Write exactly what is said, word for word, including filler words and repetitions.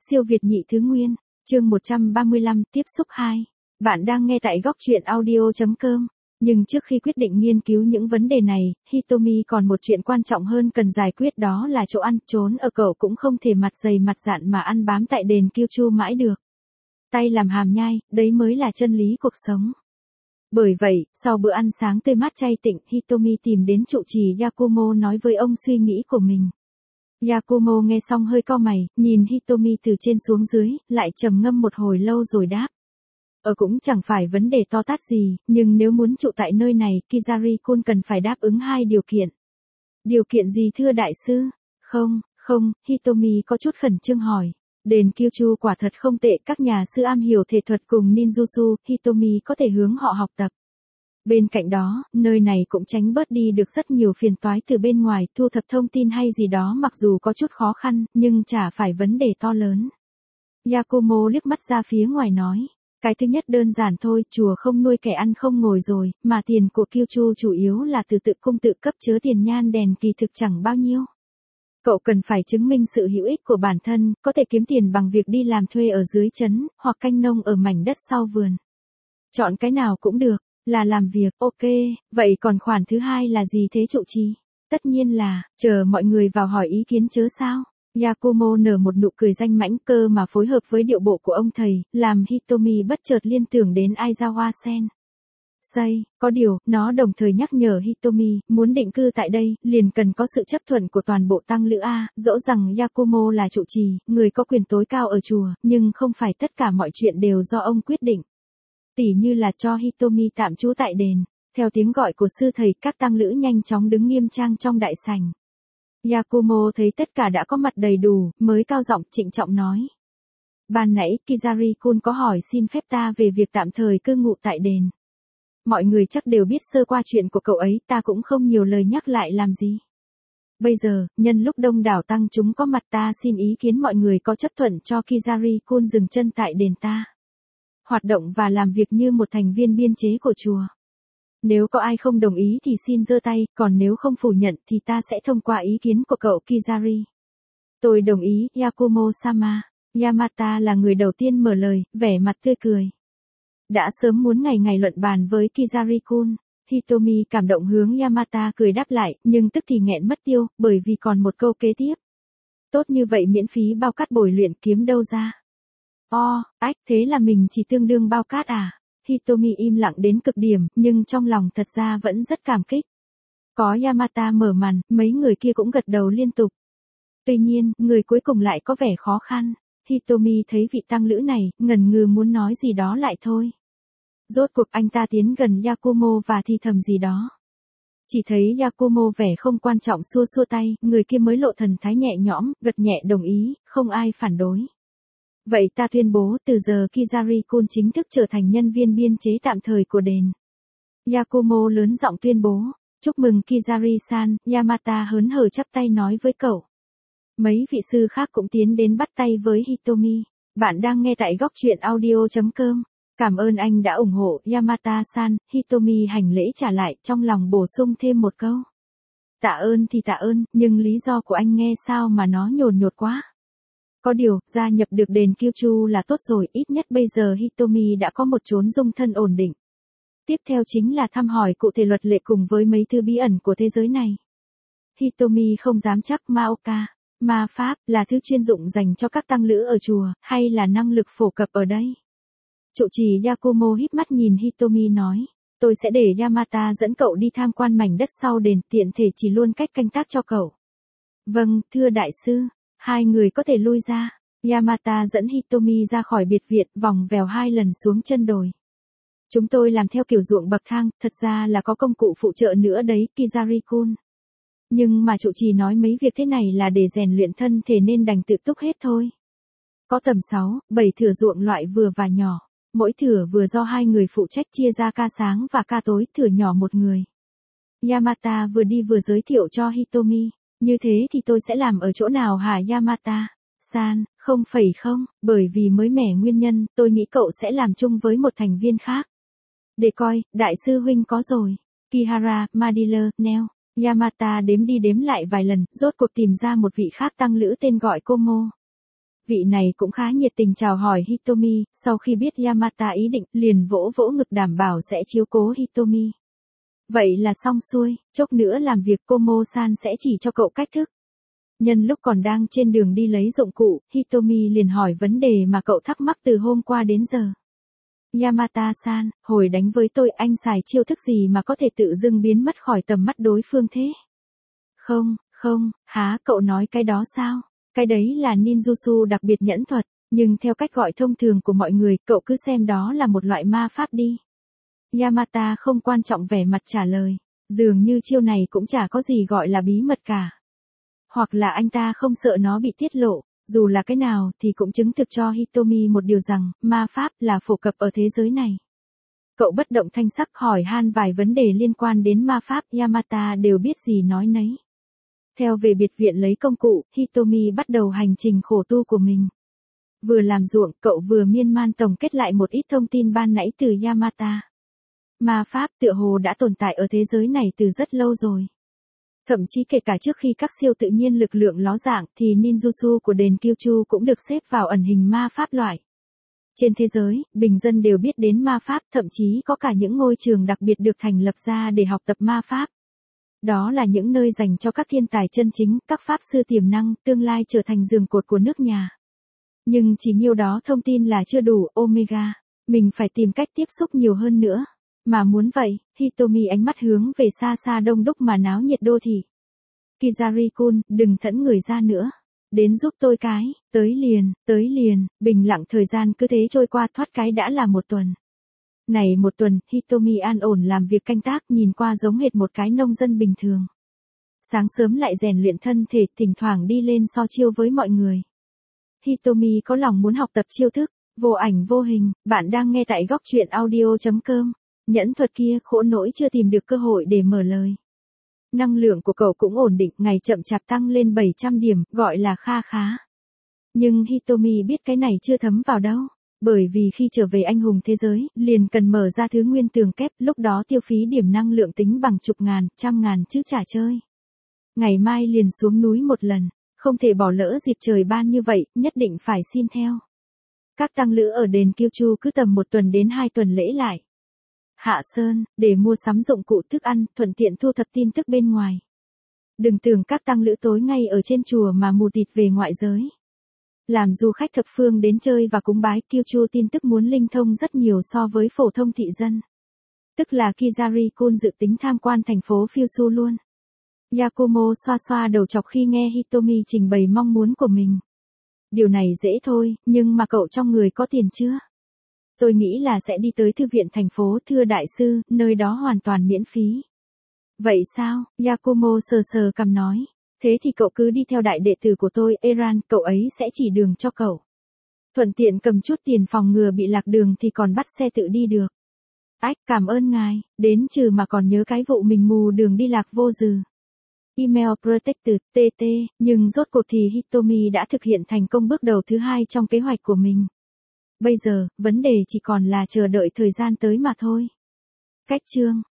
Siêu Việt nhị thứ nguyên, chương một trăm ba mươi lăm, tiếp xúc hai. Bạn đang nghe tại góc truyện audio.com. Nhưng trước khi quyết định nghiên cứu những vấn đề này, Hitomi còn một chuyện quan trọng hơn cần giải quyết, đó là chỗ ăn. Trốn ở cậu cũng không thể mặt dày mặt dạn mà ăn bám tại đền Kyushu mãi được. Tay làm hàm nhai, đấy mới là chân lý cuộc sống. Bởi vậy, sau bữa ăn sáng tươi mát chay tịnh, Hitomi tìm đến trụ trì Yakumo nói với ông suy nghĩ của mình. Yakumo nghe xong hơi cau mày, nhìn Hitomi từ trên xuống dưới, lại trầm ngâm một hồi lâu rồi đáp. Ờ cũng chẳng phải vấn đề to tát gì, nhưng nếu muốn trụ tại nơi này, Kizari-kun cần phải đáp ứng hai điều kiện. Điều kiện gì thưa đại sư? Không, không, Hitomi có chút khẩn trương hỏi. Đền Kyushu quả thật không tệ, các nhà sư am hiểu thể thuật cùng ninjutsu, Hitomi có thể hướng họ học tập. Bên cạnh đó, nơi này cũng tránh bớt đi được rất nhiều phiền toái từ bên ngoài, thu thập thông tin hay gì đó mặc dù có chút khó khăn, nhưng chả phải vấn đề to lớn. Yakumo liếc mắt ra phía ngoài nói. Cái thứ nhất đơn giản thôi, chùa không nuôi kẻ ăn không ngồi rồi, mà tiền của Kyushu chủ yếu là từ tự cung tự cấp, chứa tiền nhan đèn kỳ thực chẳng bao nhiêu. Cậu cần phải chứng minh sự hữu ích của bản thân, có thể kiếm tiền bằng việc đi làm thuê ở dưới trấn, hoặc canh nông ở mảnh đất sau vườn. Chọn cái nào cũng được, là làm việc, ok, vậy còn khoản thứ hai là gì thế trụ trì? Tất nhiên là, chờ mọi người vào hỏi ý kiến chớ sao? Yakumo nở một nụ cười danh mãnh, cơ mà phối hợp với điệu bộ của ông thầy, làm Hitomi bất chợt liên tưởng đến Aizawa Sen. Say, có điều, nó đồng thời nhắc nhở Hitomi, muốn định cư tại đây, liền cần có sự chấp thuận của toàn bộ tăng lữ A, dẫu rằng Yakumo là trụ trì, người có quyền tối cao ở chùa, nhưng không phải tất cả mọi chuyện đều do ông quyết định. Tỉ như là cho Hitomi tạm trú tại đền. Theo tiếng gọi của sư thầy, các tăng lữ nhanh chóng đứng nghiêm trang trong đại sảnh. Yakumo thấy tất cả đã có mặt đầy đủ, mới cao giọng trịnh trọng nói. Ban nãy Kizari-kun có hỏi xin phép ta về việc tạm thời cư ngụ tại đền. Mọi người chắc đều biết sơ qua chuyện của cậu ấy, ta cũng không nhiều lời nhắc lại làm gì. Bây giờ, nhân lúc đông đảo tăng chúng có mặt, ta xin ý kiến mọi người có chấp thuận cho Kizari-kun dừng chân tại đền ta. Hoạt động và làm việc như một thành viên biên chế của chùa. Nếu có ai không đồng ý thì xin giơ tay, còn nếu không phủ nhận thì ta sẽ thông qua ý kiến của cậu Kizari. Tôi đồng ý, Yakumo-sama. Yamata là người đầu tiên mở lời, vẻ mặt tươi cười. Đã sớm muốn ngày ngày luận bàn với Kizari-kun. Hitomi cảm động hướng Yamata cười đáp lại, nhưng tức thì nghẹn mất tiêu, bởi vì còn một câu kế tiếp. Tốt như vậy miễn phí bao cát bồi luyện kiếm đâu ra? O, ách, thế là mình chỉ tương đương bao cát à? Hitomi im lặng đến cực điểm, nhưng trong lòng thật ra vẫn rất cảm kích. Có Yamata mở màn, mấy người kia cũng gật đầu liên tục. Tuy nhiên, người cuối cùng lại có vẻ khó khăn. Hitomi thấy vị tăng lữ này, ngần ngừ muốn nói gì đó lại thôi. Rốt cuộc anh ta tiến gần Yakumo và thì thầm gì đó. Chỉ thấy Yakumo vẻ không quan trọng xua xua tay, người kia mới lộ thần thái nhẹ nhõm, gật nhẹ đồng ý, không ai phản đối. Vậy ta tuyên bố từ giờ Kizari-kun chính thức trở thành nhân viên biên chế tạm thời của đền. Yakumo lớn giọng tuyên bố. Chúc mừng Kizari-san, Yamata hớn hở chắp tay nói với cậu. Mấy vị sư khác cũng tiến đến bắt tay với Hitomi. Bạn đang nghe tại góc truyện audio.com. Cảm ơn anh đã ủng hộ, Yamata-san. Hitomi hành lễ trả lại, trong lòng bổ sung thêm một câu. Tạ ơn thì tạ ơn, nhưng lý do của anh nghe sao mà nó nhồn nhột quá. Có điều, gia nhập được đền Kyushu là tốt rồi, ít nhất bây giờ Hitomi đã có một chốn dung thân ổn định. Tiếp theo chính là thăm hỏi cụ thể luật lệ cùng với mấy thứ bí ẩn của thế giới này. Hitomi không dám chắc Maoka, ma pháp, là thứ chuyên dụng dành cho các tăng lữ ở chùa, hay là năng lực phổ cập ở đây. Trụ trì Yakumo híp mắt nhìn Hitomi nói, tôi sẽ để Yamata dẫn cậu đi tham quan mảnh đất sau đền, tiện thể chỉ luôn cách canh tác cho cậu. Vâng, thưa đại sư. Hai người có thể lui ra. Yamata dẫn Hitomi ra khỏi biệt viện, vòng vèo hai lần xuống chân đồi. Chúng tôi làm theo kiểu ruộng bậc thang, thật ra là có công cụ phụ trợ nữa đấy, Kizari-kun. Nhưng mà trụ trì nói mấy việc thế này là để rèn luyện thân thể nên đành tự túc hết thôi. Có tầm sáu, bảy thửa ruộng loại vừa và nhỏ. Mỗi thửa vừa do hai người phụ trách chia ra ca sáng và ca tối, thửa nhỏ một người. Yamata vừa đi vừa giới thiệu cho Hitomi. Như thế thì tôi sẽ làm ở chỗ nào hả Yamata? San, không phải không, bởi vì mới mẻ nguyên nhân, tôi nghĩ cậu sẽ làm chung với một thành viên khác. Để coi, đại sư huynh có rồi. Kihara, Madiller, Neo. Yamata đếm đi đếm lại vài lần, rốt cuộc tìm ra một vị khác tăng lữ tên gọi Komo. Vị này cũng khá nhiệt tình chào hỏi Hitomi, sau khi biết Yamata ý định, liền vỗ vỗ ngực đảm bảo sẽ chiếu cố Hitomi. Vậy là xong xuôi, chốc nữa làm việc Komo-san sẽ chỉ cho cậu cách thức. Nhân lúc còn đang trên đường đi lấy dụng cụ, Hitomi liền hỏi vấn đề mà cậu thắc mắc từ hôm qua đến giờ. Yamata-san, hồi đánh với tôi anh xài chiêu thức gì mà có thể tự dưng biến mất khỏi tầm mắt đối phương thế? Không, không, há cậu nói cái đó sao? Cái đấy là ninjutsu đặc biệt nhẫn thuật, nhưng theo cách gọi thông thường của mọi người, cậu cứ xem đó là một loại ma pháp đi. Yamata không quan trọng vẻ mặt trả lời, dường như chiêu này cũng chả có gì gọi là bí mật cả. Hoặc là anh ta không sợ nó bị tiết lộ, dù là cái nào thì cũng chứng thực cho Hitomi một điều rằng, ma pháp là phổ cập ở thế giới này. Cậu bất động thanh sắc hỏi han vài vấn đề liên quan đến ma pháp, Yamata đều biết gì nói nấy. Theo về biệt viện lấy công cụ, Hitomi bắt đầu hành trình khổ tu của mình. Vừa làm ruộng, cậu vừa miên man tổng kết lại một ít thông tin ban nãy từ Yamata. Ma pháp tựa hồ đã tồn tại ở thế giới này từ rất lâu rồi. Thậm chí kể cả trước khi các siêu tự nhiên lực lượng ló dạng thì ninjutsu của đền Kyushu cũng được xếp vào ẩn hình ma pháp loại. Trên thế giới, bình dân đều biết đến ma pháp, thậm chí có cả những ngôi trường đặc biệt được thành lập ra để học tập ma pháp. Đó là những nơi dành cho các thiên tài chân chính, các pháp sư tiềm năng, tương lai trở thành giường cột của nước nhà. Nhưng chỉ nhiêu đó thông tin là chưa đủ, Omega. Mình phải tìm cách tiếp xúc nhiều hơn nữa. Mà muốn vậy, Hitomi ánh mắt hướng về xa xa đông đúc mà náo nhiệt đô thị. Kizari-kun, đừng thẫn người ra nữa. Đến giúp tôi cái, tới liền, tới liền, bình lặng thời gian cứ thế trôi qua thoát cái đã là một tuần. Này một tuần, Hitomi an ổn làm việc canh tác nhìn qua giống hệt một cái nông dân bình thường. Sáng sớm lại rèn luyện thân thể, thỉnh thoảng đi lên so chiêu với mọi người. Hitomi có lòng muốn học tập chiêu thức, vô ảnh vô hình, bạn đang nghe tại góc truyện audio chấm com. Nhẫn thuật kia khổ nỗi chưa tìm được cơ hội để mở lời. Năng lượng của cậu cũng ổn định, ngày chậm chạp tăng lên bảy trăm điểm, gọi là kha khá. Nhưng Hitomi biết cái này chưa thấm vào đâu. Bởi vì khi trở về anh hùng thế giới, liền cần mở ra thứ nguyên tường kép, lúc đó tiêu phí điểm năng lượng tính bằng chục ngàn, trăm ngàn chứ chả chơi. Ngày mai liền xuống núi một lần, không thể bỏ lỡ dịp trời ban như vậy, nhất định phải xin theo. Các tăng lữ ở đền Kyushu cứ tầm một tuần đến hai tuần lễ lại. Hạ Sơn, để mua sắm dụng cụ thức ăn, thuận tiện thu thập tin tức bên ngoài. Đừng tưởng các tăng lữ tối ngay ở trên chùa mà mù tịt về ngoại giới. Làm du khách thập phương đến chơi và cúng bái, Kyushu tin tức muốn linh thông rất nhiều so với phổ thông thị dân. Tức là Kizari-kun dự tính tham quan thành phố Kyushu luôn. Yakumo xoa xoa đầu chọc khi nghe Hitomi trình bày mong muốn của mình. Điều này dễ thôi, nhưng mà cậu trong người có tiền chưa? Tôi nghĩ là sẽ đi tới thư viện thành phố, thưa đại sư, nơi đó hoàn toàn miễn phí. Vậy sao? Yakumo sờ sờ cằm nói. Thế thì cậu cứ đi theo đại đệ tử của tôi, Eran, cậu ấy sẽ chỉ đường cho cậu. Thuận tiện cầm chút tiền phòng ngừa bị lạc đường thì còn bắt xe tự đi được. Ách, cảm ơn ngài, đến trừ mà còn nhớ cái vụ mình mù đường đi lạc vô dừ. Email Protected, tê tê, nhưng rốt cuộc thì Hitomi đã thực hiện thành công bước đầu thứ hai trong kế hoạch của mình. Bây giờ, vấn đề chỉ còn là chờ đợi thời gian tới mà thôi. Cách chương